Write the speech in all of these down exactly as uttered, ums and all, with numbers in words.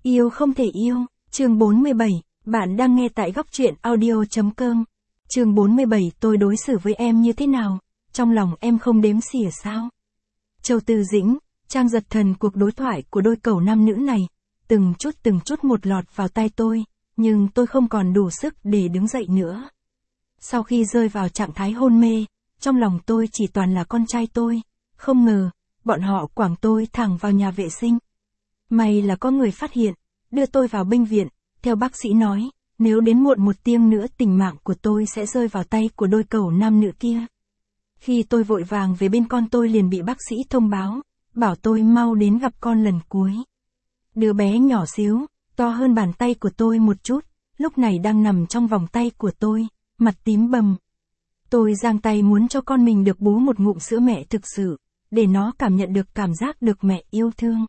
Yêu không thể yêu, chương bốn mươi bảy, bạn đang nghe tại góc truyện audio.com. Chương bốn mươi bảy, tôi đối xử với em như thế nào? Trong lòng em không đếm xỉa sao? Châu Tư Dĩnh, trang giật thần cuộc đối thoại của đôi cẩu nam nữ này, từng chút từng chút một lọt vào tai tôi, nhưng tôi không còn đủ sức để đứng dậy nữa. Sau khi rơi vào trạng thái hôn mê, trong lòng tôi chỉ toàn là con trai tôi, không ngờ, bọn họ quẳng tôi thẳng vào nhà vệ sinh. May là có người phát hiện, đưa tôi vào bệnh viện, theo bác sĩ nói, nếu đến muộn một tiếng nữa tình mạng của tôi sẽ rơi vào tay của đôi cẩu nam nữ kia. Khi tôi vội vàng về bên con tôi liền bị bác sĩ thông báo, bảo tôi mau đến gặp con lần cuối. Đứa bé nhỏ xíu, to hơn bàn tay của tôi một chút, lúc này đang nằm trong vòng tay của tôi, mặt tím bầm. Tôi giang tay muốn cho con mình được bú một ngụm sữa mẹ thực sự, để nó cảm nhận được cảm giác được mẹ yêu thương.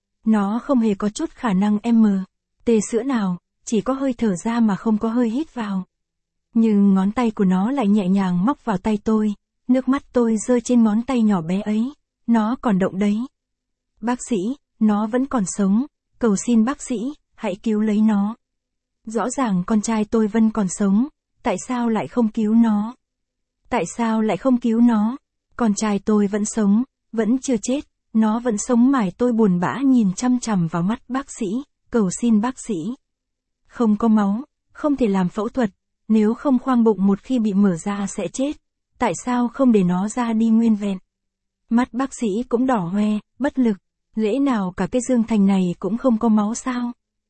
Nó không hề có chút khả năng em mờ, tê sữa nào, chỉ có hơi thở ra mà không có hơi hít vào. Nhưng ngón tay của nó lại nhẹ nhàng móc vào tay tôi, nước mắt tôi rơi trên ngón tay nhỏ bé ấy, nó còn động đấy. Bác sĩ, nó vẫn còn sống, cầu xin bác sĩ, hãy cứu lấy nó. Rõ ràng con trai tôi vẫn còn sống, tại sao lại không cứu nó? Tại sao lại không cứu nó? Con trai tôi vẫn sống, vẫn chưa chết, nó vẫn sống mãi. Tôi buồn bã nhìn chăm chằm vào mắt bác sĩ, cầu xin bác sĩ. Không có máu, không thể làm phẫu thuật, nếu không khoang bụng một khi bị mở ra sẽ chết, tại sao không để nó ra đi nguyên vẹn? Mắt bác sĩ cũng đỏ hoe, bất lực, lẽ nào cả cái dương thành này cũng không có máu sao?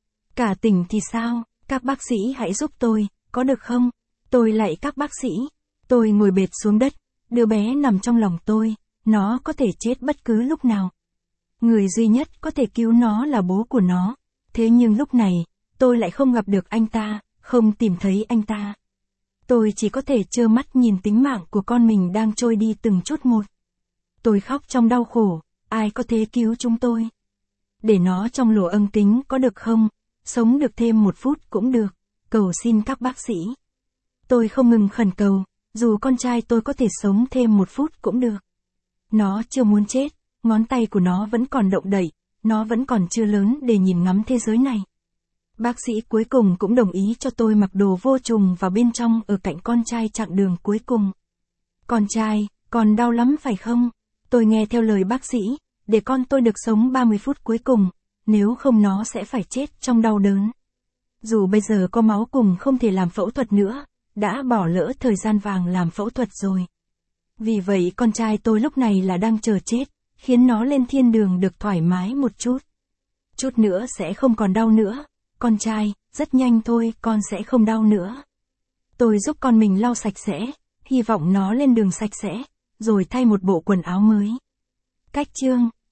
Cả tỉnh thì sao, các bác sĩ hãy giúp tôi, có được không? Tôi lạy các bác sĩ, tôi ngồi bệt xuống đất, đứa bé nằm trong lòng tôi, nó có thể chết bất cứ lúc nào. Người duy nhất có thể cứu nó là bố của nó, thế nhưng lúc này, tôi lại không gặp được anh ta, không tìm thấy anh ta. Tôi chỉ có thể trơ mắt nhìn tính mạng của con mình đang trôi đi từng chút một. Tôi khóc trong đau khổ, ai có thể cứu chúng tôi? Để nó trong lỗ âng kính có được không? Sống được thêm một phút cũng được, cầu xin các bác sĩ. Tôi không ngừng khẩn cầu, dù con trai tôi có thể sống thêm một phút cũng được. Nó chưa muốn chết, ngón tay của nó vẫn còn động đậy, nó vẫn còn chưa lớn để nhìn ngắm thế giới này. Bác sĩ cuối cùng cũng đồng ý cho tôi mặc đồ vô trùng vào bên trong ở cạnh con trai chặng đường cuối cùng. Con trai, còn đau lắm phải không? Tôi nghe theo lời bác sĩ, để con tôi được sống ba mươi phút cuối cùng, nếu không nó sẽ phải chết trong đau đớn. Dù bây giờ có máu cùng không thể làm phẫu thuật nữa, đã bỏ lỡ thời gian vàng làm phẫu thuật rồi. Vì vậy con trai tôi lúc này là đang chờ chết, khiến nó lên thiên đường được thoải mái một chút. Chút nữa sẽ không còn đau nữa. Con trai, rất nhanh thôi, con sẽ không đau nữa. Tôi giúp con mình lau sạch sẽ, hy vọng nó lên đường sạch sẽ, rồi thay một bộ quần áo mới. Cách chương